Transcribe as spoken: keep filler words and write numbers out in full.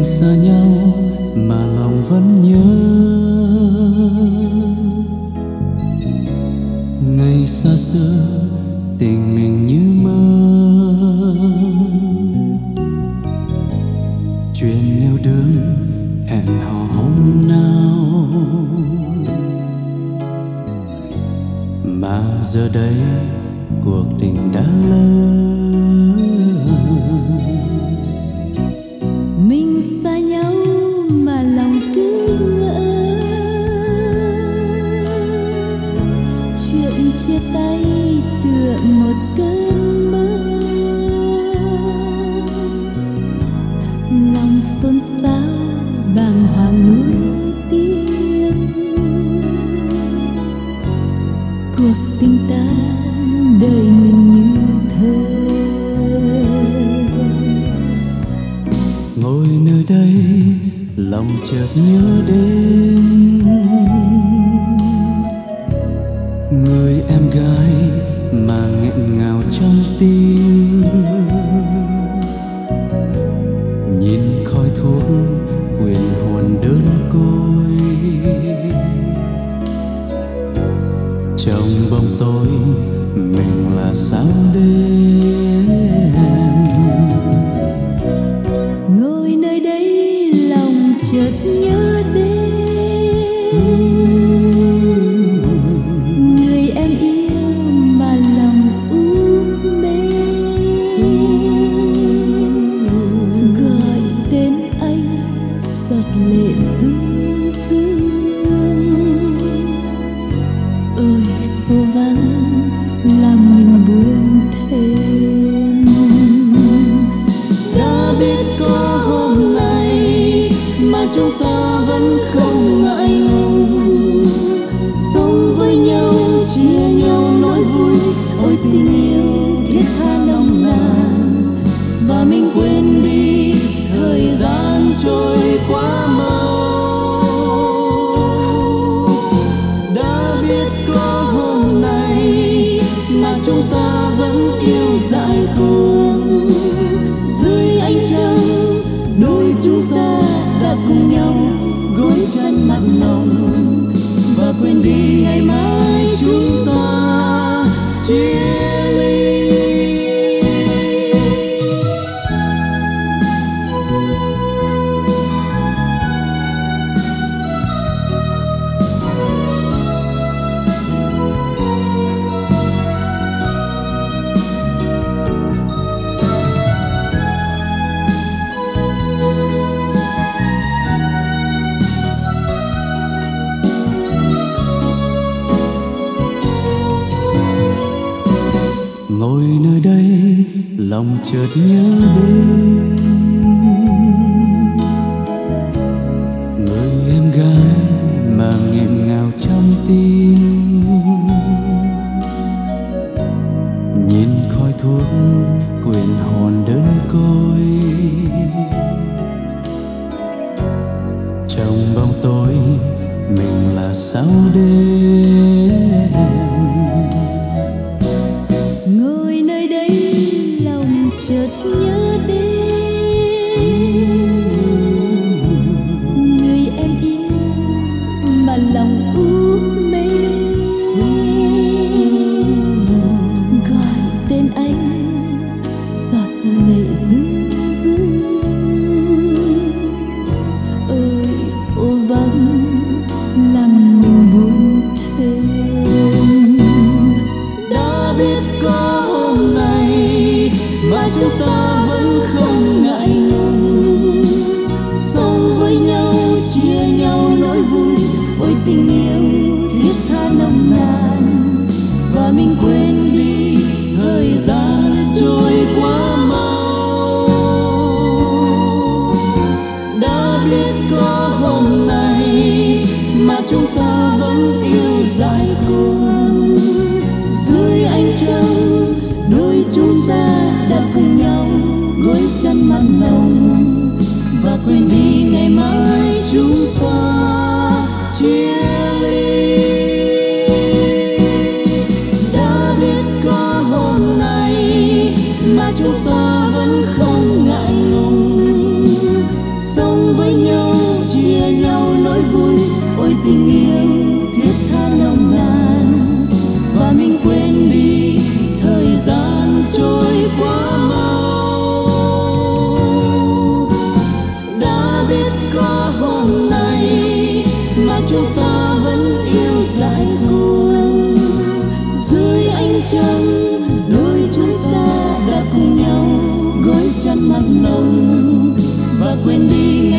xa nhau mà lòng vẫn nhớ. Ngày xa xưa tình mình như mơ, chuyện nêu đơn hẹn hò hôm nào, mà giờ đây cuộc tình đã lỡ. Mình xa nhau mà lòng cứ ngỡ, chuyện chia tay tựa một cơn mơ. Lòng xôn xao bàng hoàng nuối tiếc, cuộc tình ta đời mình như thơ. Ngồi nơi đây lòng chợt nhớ đến người em gái mà nghẹn ngào trong tim. Nhìn khói thuốc quyện hồn đơn côi, trong bóng tối mình là sáng đêm. Ngồi nơi đây lòng chợt nhớ đến người em yêu mà lòng u mê. Gọi tên anh giọt lệ rưng rưng. Ôi vô vắng làm mình buồn thêm. Đã biết có hôm nay mà chúng ta vẫn không ngại ngùng, sống với nhau chia nhau nỗi vui. Ôi tình yêu thiết tha nồng nàn, và mình quên đi thời gian trôi quá mau. Đã biết có hôm nay mà chúng ta vẫn yêu dại cuồng, dưới ánh trăng đôi chúng ta đã cùng nhau gối chân mặn nồng, và quên đi ngày mai chúng ta chia ly. Ngồi nơi đây lòng chợt nhớ đến người em gái mà nghẹn ngào trong tim. Nhìn khói thuốc quyện hồn đơn côi, trong bóng tối mình là sao đêm. Ngồi nơi đây lòng chợt nhớ đến người em yêu mà lòng u mê. Gọi tên anh giọt lệ rưng rưng. Ơi ô vắng làm mình buồn thêm. Đã biết có hôm nay mà chúng ta vẫn không ngại ngùng, sống với nhau chia nhau nỗi vui. Ôi tình yêu thiết tha nồng nàn, và mình quên đi thời gian trôi quá mau. Đã biết có hôm nay mà chúng ta vẫn yêu dại cuồng, dưới ánh trăng đôi chúng ta đã cùng nhau gối chân mặn nồng, và quên đi ngày mai chúng ta chia ly. Đã biết có hôm nay mà chúng ta vẫn không ngại ngùng, sống nỗi vui, ôi tình yêu thiết tha nồng nàn, và mình quên đi thời gian trôi quá mau. Đã biết có hôm nay mà chúng ta vẫn yêu dại cuồng, dưới ánh trăng đôi chúng ta đã cùng nhau gối chăn mặn nồng, và quên đi